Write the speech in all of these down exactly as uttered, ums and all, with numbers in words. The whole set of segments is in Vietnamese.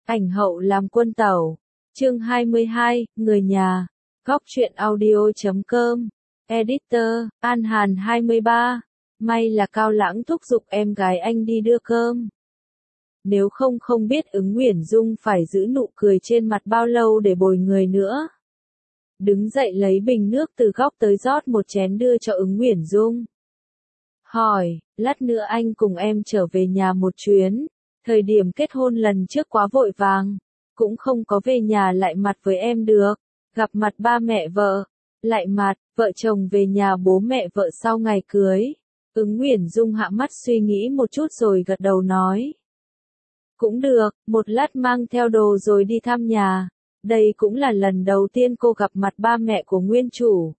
Ảnh hậu làm quân tẩu. Chương hai mươi hai, người nhà. Góc truyện audio.com. Editor, An Hàn hai mươi ba. May là Cao Lãng thúc giục em gái anh đi đưa cơm. Nếu không không biết Ứng Uyển Dung phải giữ nụ cười trên mặt bao lâu để bồi người nữa. Đứng dậy lấy bình nước từ góc tới rót một chén đưa cho Ứng Uyển Dung. Hỏi, lát nữa anh cùng em trở về nhà một chuyến. Thời điểm kết hôn lần trước quá vội vàng, cũng không có về nhà lại mặt với em được. Gặp mặt ba mẹ vợ, lại mặt, vợ chồng về nhà bố mẹ vợ sau ngày cưới. Ứng Uyển Dung hạ mắt suy nghĩ một chút rồi gật đầu nói. Cũng được, một lát mang theo đồ rồi đi thăm nhà. Đây cũng là lần đầu tiên cô gặp mặt ba mẹ của nguyên chủ.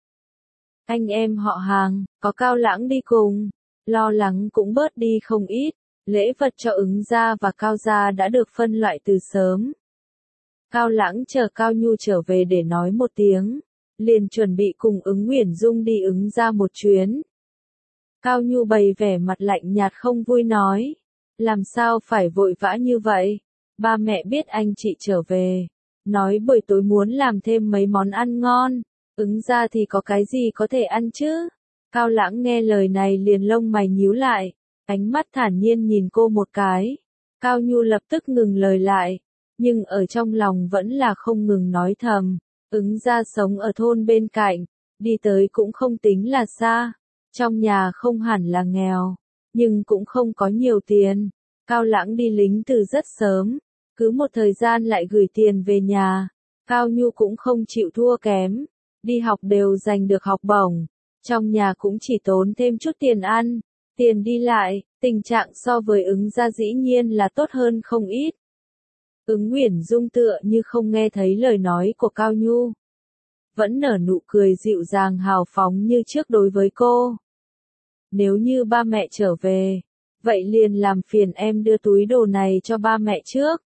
Anh em họ hàng, có Cao Lãng đi cùng, lo lắng cũng bớt đi không ít. Lễ vật cho Ứng gia và Cao gia đã được phân loại từ sớm. Cao Lãng chờ Cao Nhu trở về để nói một tiếng, liền chuẩn bị cùng Ứng Uyển Dung đi Ứng gia một chuyến. Cao Nhu bày vẻ mặt lạnh nhạt không vui nói, làm sao phải vội vã như vậy, ba mẹ biết anh chị trở về, nói buổi tối muốn làm thêm mấy món ăn ngon, Ứng gia thì có cái gì có thể ăn chứ. Cao Lãng nghe lời này liền lông mày nhíu lại, ánh mắt thản nhiên nhìn cô một cái. Cao Nhu lập tức ngừng lời lại, nhưng ở trong lòng vẫn là không ngừng nói thầm. Ứng gia sống ở thôn bên cạnh, đi tới cũng không tính là xa. Trong nhà không hẳn là nghèo, nhưng cũng không có nhiều tiền. Cao Lãng đi lính từ rất sớm, cứ một thời gian lại gửi tiền về nhà. Cao Nhu cũng không chịu thua kém, đi học đều giành được học bổng. Trong nhà cũng chỉ tốn thêm chút tiền ăn, tiền đi lại, tình trạng so với Ứng gia dĩ nhiên là tốt hơn không ít. Ứng Uyển Dung tựa như không nghe thấy lời nói của Cao Nhu. Vẫn nở nụ cười dịu dàng hào phóng như trước đối với cô. Nếu như ba mẹ trở về, vậy liền làm phiền em đưa túi đồ này cho ba mẹ trước.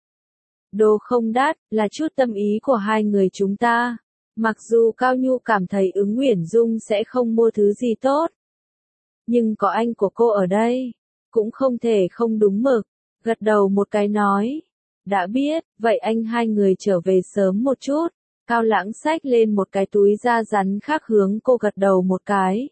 Đồ không đắt, là chút tâm ý của hai người chúng ta. Mặc dù Cao Nhu cảm thấy Ứng Uyển Dung sẽ không mua thứ gì tốt. Nhưng có anh của cô ở đây, cũng không thể không đúng mực. Gật đầu một cái nói. Đã biết, vậy anh hai người trở về sớm một chút. Cao Lãng xách lên một cái túi da rắn khác hướng cô gật đầu một cái.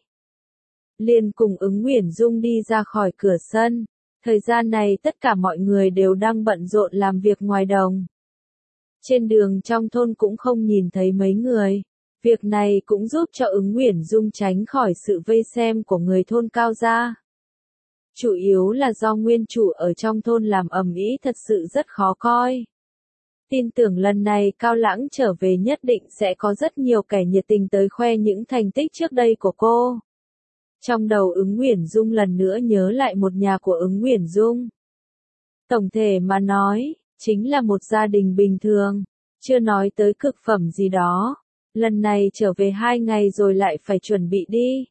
Liền cùng Ứng Uyển Dung đi ra khỏi cửa sân. Thời gian này tất cả mọi người đều đang bận rộn làm việc ngoài đồng. Trên đường trong thôn cũng không nhìn thấy mấy người. Việc này cũng giúp cho Ứng Uyển Dung tránh khỏi sự vây xem của người thôn Cao gia. Chủ yếu là do nguyên chủ ở trong thôn làm ầm ĩ thật sự rất khó coi. Tin tưởng lần này Cao Lãng trở về nhất định sẽ có rất nhiều kẻ nhiệt tình tới khoe những thành tích trước đây của cô. Trong đầu Ứng Uyển Dung lần nữa nhớ lại một nhà của Ứng Uyển Dung. Tổng thể mà nói, chính là một gia đình bình thường, chưa nói tới cực phẩm gì đó. Lần này trở về hai ngày rồi lại phải chuẩn bị đi.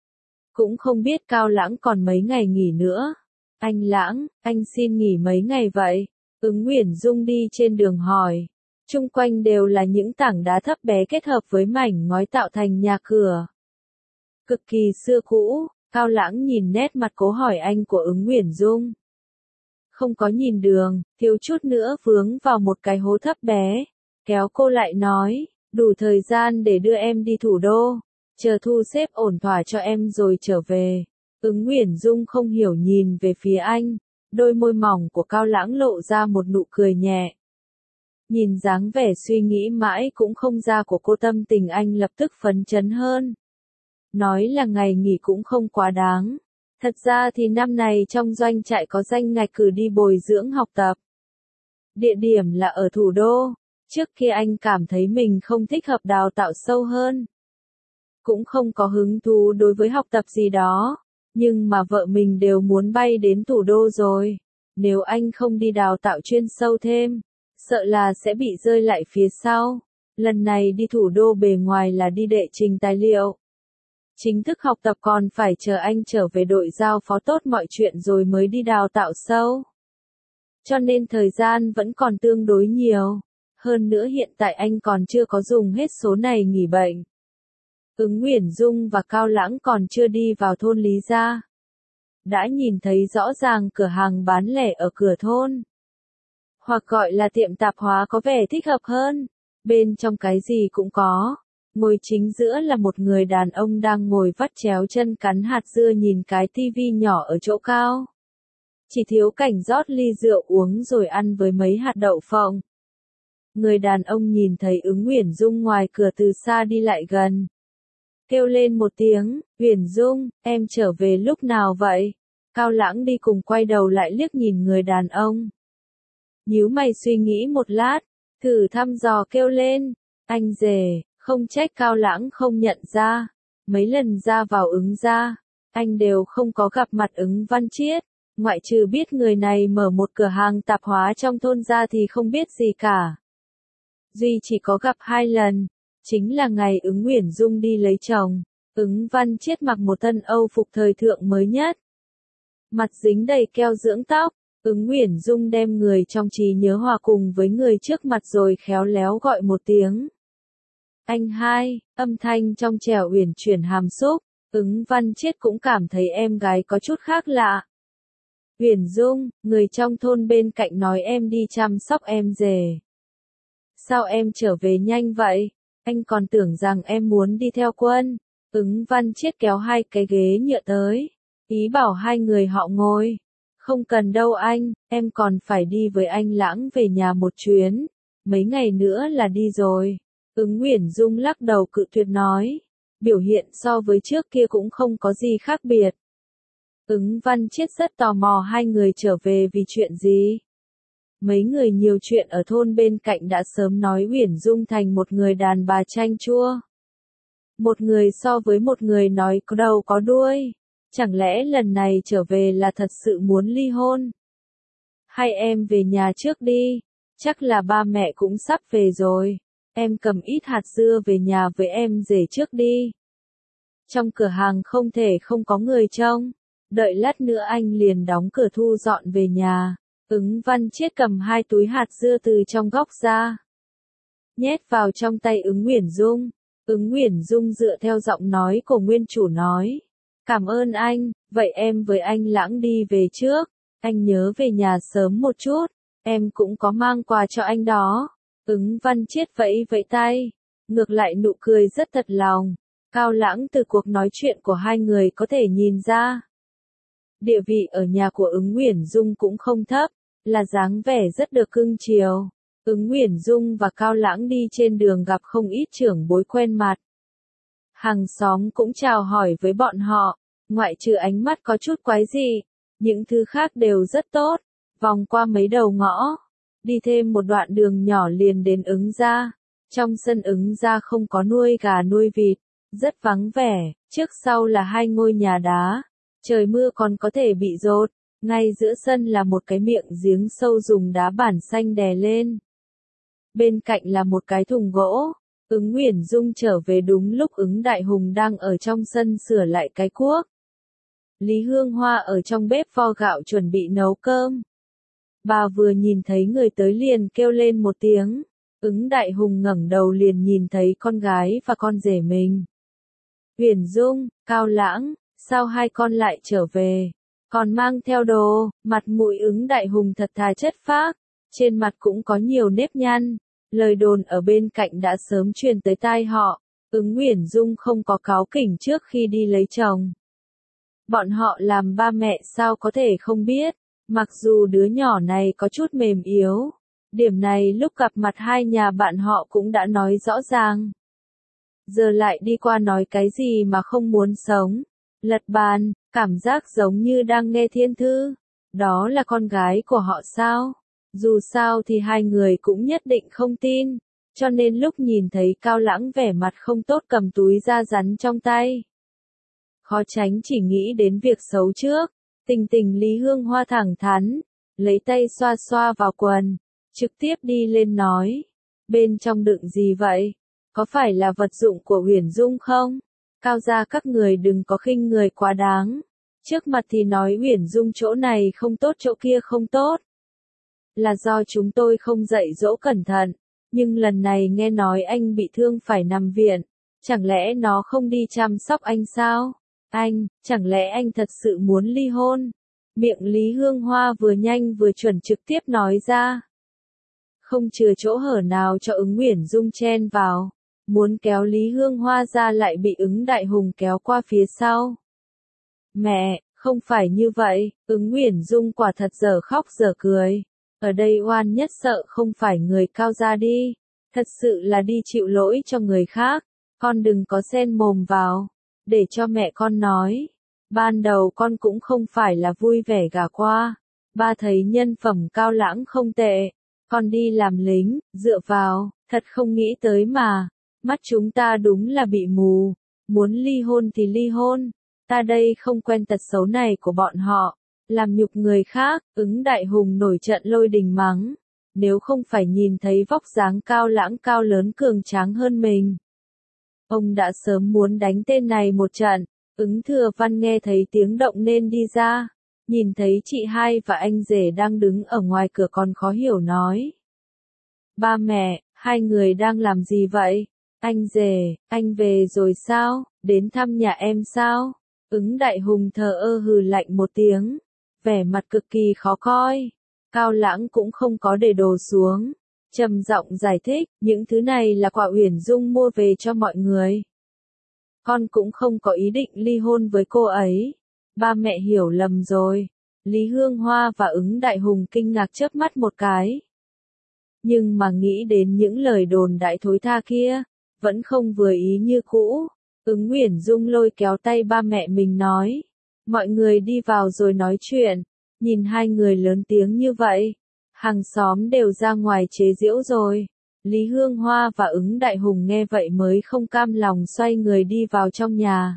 Cũng không biết Cao Lãng còn mấy ngày nghỉ nữa. Anh Lãng, anh xin nghỉ mấy ngày vậy? Ứng Uyển Dung đi trên đường hỏi. Chung quanh đều là những tảng đá thấp bé kết hợp với mảnh ngói tạo thành nhà cửa. Cực kỳ xưa cũ, Cao Lãng nhìn nét mặt cố hỏi anh của Ứng Uyển Dung. Không có nhìn đường, thiếu chút nữa vướng vào một cái hố thấp bé. Kéo cô lại nói, đủ thời gian để đưa em đi thủ đô. Chờ thu xếp ổn thỏa cho em rồi trở về. Ứng Uyển Dung không hiểu nhìn về phía anh. Đôi môi mỏng của Cao Lãng lộ ra một nụ cười nhẹ. Nhìn dáng vẻ suy nghĩ mãi cũng không ra của cô, tâm tình anh lập tức phấn chấn hơn. Nói là ngày nghỉ cũng không quá đáng. Thật ra thì năm này trong doanh trại có danh ngạch cử đi bồi dưỡng học tập. Địa điểm là ở thủ đô. Trước kia anh cảm thấy mình không thích hợp đào tạo sâu hơn. Cũng không có hứng thú đối với học tập gì đó. Nhưng mà vợ mình đều muốn bay đến thủ đô rồi. Nếu anh không đi đào tạo chuyên sâu thêm, sợ là sẽ bị rơi lại phía sau. Lần này đi thủ đô bề ngoài là đi đệ trình tài liệu. Chính thức học tập còn phải chờ anh trở về đội giao phó tốt mọi chuyện rồi mới đi đào tạo sâu. Cho nên thời gian vẫn còn tương đối nhiều. Hơn nữa hiện tại anh còn chưa có dùng hết số này nghỉ bệnh. Ứng Uyển Dung và Cao Lãng còn chưa đi vào thôn Lý gia. Đã nhìn thấy rõ ràng cửa hàng bán lẻ ở cửa thôn. hoặc gọi là tiệm tạp hóa có vẻ thích hợp hơn. Bên trong cái gì cũng có. Ngồi chính giữa là một người đàn ông đang ngồi vắt chéo chân cắn hạt dưa nhìn cái tivi nhỏ ở chỗ cao. Chỉ thiếu cảnh rót ly rượu uống rồi ăn với mấy hạt đậu phộng. Người đàn ông nhìn thấy Ứng Uyển Dung ngoài cửa từ xa đi lại gần. Kêu lên một tiếng, Uyển Dung, em trở về lúc nào vậy? Cao Lãng đi cùng quay đầu lại liếc nhìn người đàn ông. Nhíu mày suy nghĩ một lát, thử thăm dò kêu lên, anh rể, không trách Cao Lãng không nhận ra. Mấy lần ra vào Ứng gia, anh đều không có gặp mặt Ứng Văn Chiết. Ngoại trừ biết người này mở một cửa hàng tạp hóa trong thôn ra thì không biết gì cả. Duy chỉ có gặp hai lần, chính là ngày Ứng Uyển Dung đi lấy chồng, Ứng Văn Chiết mặc một thân Âu phục thời thượng mới nhất. Mặt dính đầy keo dưỡng tóc, Ứng Uyển Dung đem người trong trí nhớ hòa cùng với người trước mặt rồi khéo léo gọi một tiếng. Anh hai, âm thanh trong trẻo uyển chuyển hàm xúc, Ứng Văn Chiết cũng cảm thấy em gái có chút khác lạ. Uyển Dung, người trong thôn bên cạnh nói em đi chăm sóc em rể. Sao em trở về nhanh vậy? Anh còn tưởng rằng em muốn đi theo quân. Ứng Văn Chiết kéo hai cái ghế nhựa tới, ý bảo hai người họ ngồi. Không cần đâu anh, em còn phải đi với anh Lãng về nhà một chuyến. Mấy ngày nữa là đi rồi. Ứng Uyển Dung lắc đầu cự tuyệt nói. Biểu hiện so với trước kia cũng không có gì khác biệt. Ứng Văn Chiết rất tò mò hai người trở về vì chuyện gì. Mấy người nhiều chuyện ở thôn bên cạnh đã sớm nói Uyển Dung thành một người đàn bà chanh chua. Một người so với một người nói có đầu có đuôi. Chẳng lẽ lần này trở về là thật sự muốn ly hôn? Hay em về nhà trước đi, chắc là ba mẹ cũng sắp về rồi. Em cầm ít hạt dưa về nhà với em rể trước đi. Trong cửa hàng không thể không có người trông. Đợi lát nữa anh liền đóng cửa thu dọn về nhà. Ứng Văn Chiết cầm hai túi hạt dưa từ trong góc ra. Nhét vào trong tay Ứng Uyển Dung. Ứng Uyển Dung dựa theo giọng nói của nguyên chủ nói. Cảm ơn anh, vậy em với anh Lãng đi về trước. Anh nhớ về nhà sớm một chút. Em cũng có mang quà cho anh đó. Ứng Văn Chiết vẫy vẫy tay. Ngược lại nụ cười rất thật lòng. Cao Lãng từ cuộc nói chuyện của hai người có thể nhìn ra. Địa vị ở nhà của Ứng Uyển Dung cũng không thấp, là dáng vẻ rất được cưng chiều. Ứng Uyển Dung và Cao Lãng đi trên đường gặp không ít trưởng bối quen mặt. Hàng xóm cũng chào hỏi với bọn họ, ngoại trừ ánh mắt có chút quái dị, những thứ khác đều rất tốt. Vòng qua mấy đầu ngõ, đi thêm một đoạn đường nhỏ liền đến Ứng gia. Trong sân Ứng gia không có nuôi gà nuôi vịt, rất vắng vẻ, trước sau là hai ngôi nhà đá. Trời mưa còn có thể bị dột, ngay giữa sân là một cái miệng giếng sâu dùng đá bản xanh đè lên. Bên cạnh là một cái thùng gỗ. Ứng Uyển Dung trở về đúng lúc Ứng Đại Hùng đang ở trong sân sửa lại cái cuốc. Lý Hương Hoa ở trong bếp vo gạo chuẩn bị nấu cơm. Bà vừa nhìn thấy người tới liền kêu lên một tiếng. Ứng Đại Hùng ngẩng đầu liền nhìn thấy con gái và con rể mình. Uyển Dung, Cao Lãng, sao hai con lại trở về? Còn mang theo đồ, mặt mũi Ứng Đại Hùng thật thà chất phác, trên mặt cũng có nhiều nếp nhăn. Lời đồn ở bên cạnh đã sớm truyền tới tai họ, Ứng Uyển Dung không có cáu kỉnh trước khi đi lấy chồng. Bọn họ làm ba mẹ sao có thể không biết, mặc dù đứa nhỏ này có chút mềm yếu. Điểm này lúc gặp mặt hai nhà bạn họ cũng đã nói rõ ràng. Giờ lại đi qua nói cái gì mà không muốn sống. Lật bàn, cảm giác giống như đang nghe thiên thư. Đó là con gái của họ sao? Dù sao thì hai người cũng nhất định không tin. Cho nên lúc nhìn thấy Cao Lãng vẻ mặt không tốt cầm túi da rắn trong tay. Khó tránh chỉ nghĩ đến việc xấu trước. Tình tình Lý Hương Hoa thẳng thắn. Lấy tay xoa xoa vào quần. Trực tiếp đi lên nói. Bên trong đựng gì vậy? Có phải là vật dụng của Uyển Dung không? Cao gia các người đừng có khinh người quá đáng. Trước mặt thì nói Uyển Dung chỗ này không tốt chỗ kia không tốt. Là do chúng tôi không dạy dỗ cẩn thận. Nhưng lần này nghe nói anh bị thương phải nằm viện. Chẳng lẽ nó không đi chăm sóc anh sao? Anh, chẳng lẽ anh thật sự muốn ly hôn? Miệng Lý Hương Hoa vừa nhanh vừa chuẩn trực tiếp nói ra. không chừa chỗ hở nào cho ứng Uyển Dung chen vào. Muốn kéo Lý Hương Hoa ra lại bị ứng Đại Hùng kéo qua phía sau. Mẹ, không phải như vậy, ứng Uyển Dung quả thật giờ khóc giờ cười. Ở đây oan nhất sợ không phải người Cao gia đi. Thật sự là đi chịu lỗi cho người khác. Con đừng có xen mồm vào. Để cho mẹ con nói. Ban đầu con cũng không phải là vui vẻ gả qua. Ba thấy nhân phẩm Cao Lãng không tệ. Con đi làm lính, dựa vào, thật không nghĩ tới mà. Mắt chúng ta đúng là bị mù. Muốn ly hôn thì ly hôn. Ta đây không quen tật xấu này của bọn họ. Làm nhục người khác, ứng Đại Hùng nổi trận lôi đình mắng. Nếu không phải nhìn thấy vóc dáng Cao Lãng cao lớn cường tráng hơn mình. Ông đã sớm muốn đánh tên này một trận. Ứng Thừa Văn nghe thấy tiếng động nên đi ra. Nhìn thấy chị hai và anh rể đang đứng ở ngoài cửa còn khó hiểu nói. Ba mẹ, hai người đang làm gì vậy? Anh rể, anh về rồi sao? Đến thăm nhà em sao? Ứng Đại Hùng thờ ơ hừ lạnh một tiếng. Vẻ mặt cực kỳ khó coi. Cao Lãng cũng không có để đồ xuống. Trầm giọng giải thích, những thứ này là quà Uyển Dung mua về cho mọi người. Con cũng không có ý định ly hôn với cô ấy. Ba mẹ hiểu lầm rồi. Lý Hương Hoa và ứng Đại Hùng kinh ngạc chớp mắt một cái. Nhưng mà nghĩ đến những lời đồn đại thối tha kia, vẫn không vừa ý như cũ. Ứng Uyển Dung lôi kéo tay ba mẹ mình nói. Mọi người đi vào rồi nói chuyện. Nhìn hai người lớn tiếng như vậy. Hàng xóm đều ra ngoài chế giễu rồi. Lý Hương Hoa và ứng Đại Hùng nghe vậy mới không cam lòng xoay người đi vào trong nhà.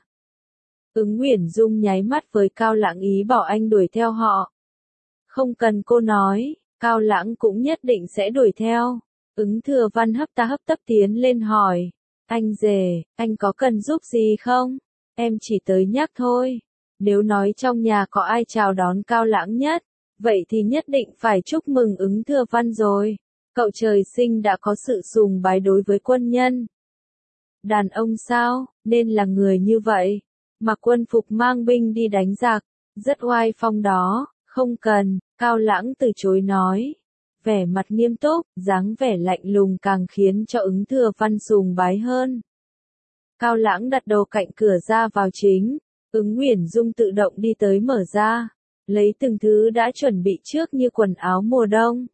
Ứng Uyển Dung nháy mắt với Cao Lãng ý bảo anh đuổi theo họ. Không cần cô nói, Cao Lãng cũng nhất định sẽ đuổi theo. Ứng Thừa Văn hấp ta hấp tấp tiến lên hỏi. Anh rể, anh có cần giúp gì không? Em chỉ tới nhắc thôi. Nếu nói trong nhà có ai chào đón Cao Lãng nhất, vậy thì nhất định phải chúc mừng ứng Thừa Văn rồi. Cậu trời sinh đã có sự sùng bái đối với quân nhân. Đàn ông sao, nên là người như vậy. Mặc quân phục mang binh đi đánh giặc, rất oai phong đó, không cần, Cao Lãng từ chối nói. Vẻ mặt nghiêm túc, dáng vẻ lạnh lùng càng khiến cho ứng Thừa Văn sùng bái hơn. Cao Lãng đặt đầu cạnh cửa ra vào chính, ứng Uyển Dung tự động đi tới mở ra, lấy từng thứ đã chuẩn bị trước như quần áo mùa đông.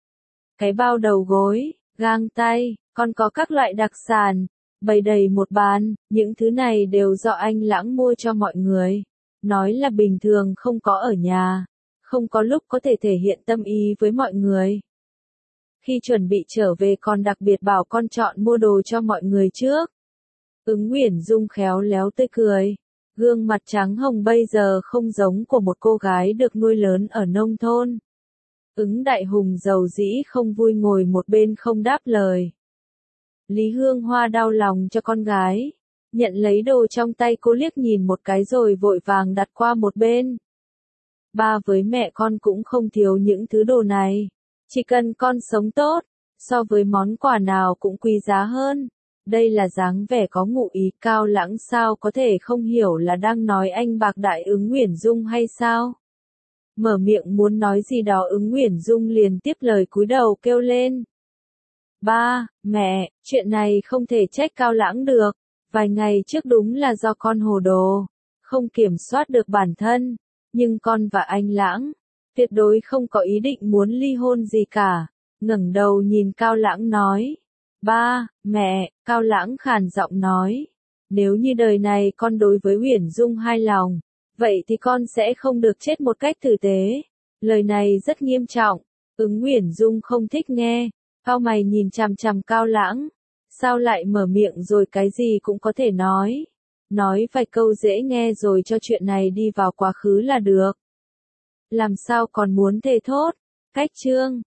Cái bao đầu gối, găng tay, còn có các loại đặc sản, bày đầy một bàn, những thứ này đều do anh Lãng mua cho mọi người. Nói là bình thường không có ở nhà, không có lúc có thể thể hiện tâm ý với mọi người. Khi chuẩn bị trở về còn đặc biệt bảo con chọn mua đồ cho mọi người trước. Ứng Uyển Dung khéo léo tươi cười, gương mặt trắng hồng bây giờ không giống của một cô gái được nuôi lớn ở nông thôn. Ứng Đại Hùng giàu dĩ không vui ngồi một bên không đáp lời. Lý Hương Hoa đau lòng cho con gái, nhận lấy đồ trong tay cô liếc nhìn một cái rồi vội vàng đặt qua một bên. Ba với mẹ con cũng không thiếu những thứ đồ này, chỉ cần con sống tốt, so với món quà nào cũng quý giá hơn. Đây là dáng vẻ có ngụ ý. Cao Lãng sao có thể không hiểu là đang nói anh bạc đại ứng Uyển Dung hay sao? Mở miệng muốn nói gì đó ứng Uyển Dung liền tiếp lời cúi đầu kêu lên. Ba, mẹ, chuyện này không thể trách Cao Lãng được. Vài ngày trước đúng là do con hồ đồ, không kiểm soát được bản thân. Nhưng con và anh Lãng, tuyệt đối không có ý định muốn ly hôn gì cả. Ngẩng đầu nhìn Cao Lãng nói. Ba, mẹ, Cao Lãng khàn giọng nói. Nếu như đời này con đối với Uyển Dung hai lòng, vậy thì con sẽ không được chết một cách tử tế. Lời này rất nghiêm trọng. Ứng Uyển Dung không thích nghe. Cao mày nhìn chằm chằm Cao Lãng. Sao lại mở miệng rồi cái gì cũng có thể nói. Nói vài câu dễ nghe rồi cho chuyện này đi vào quá khứ là được. Làm sao còn muốn thề thốt. Cách chương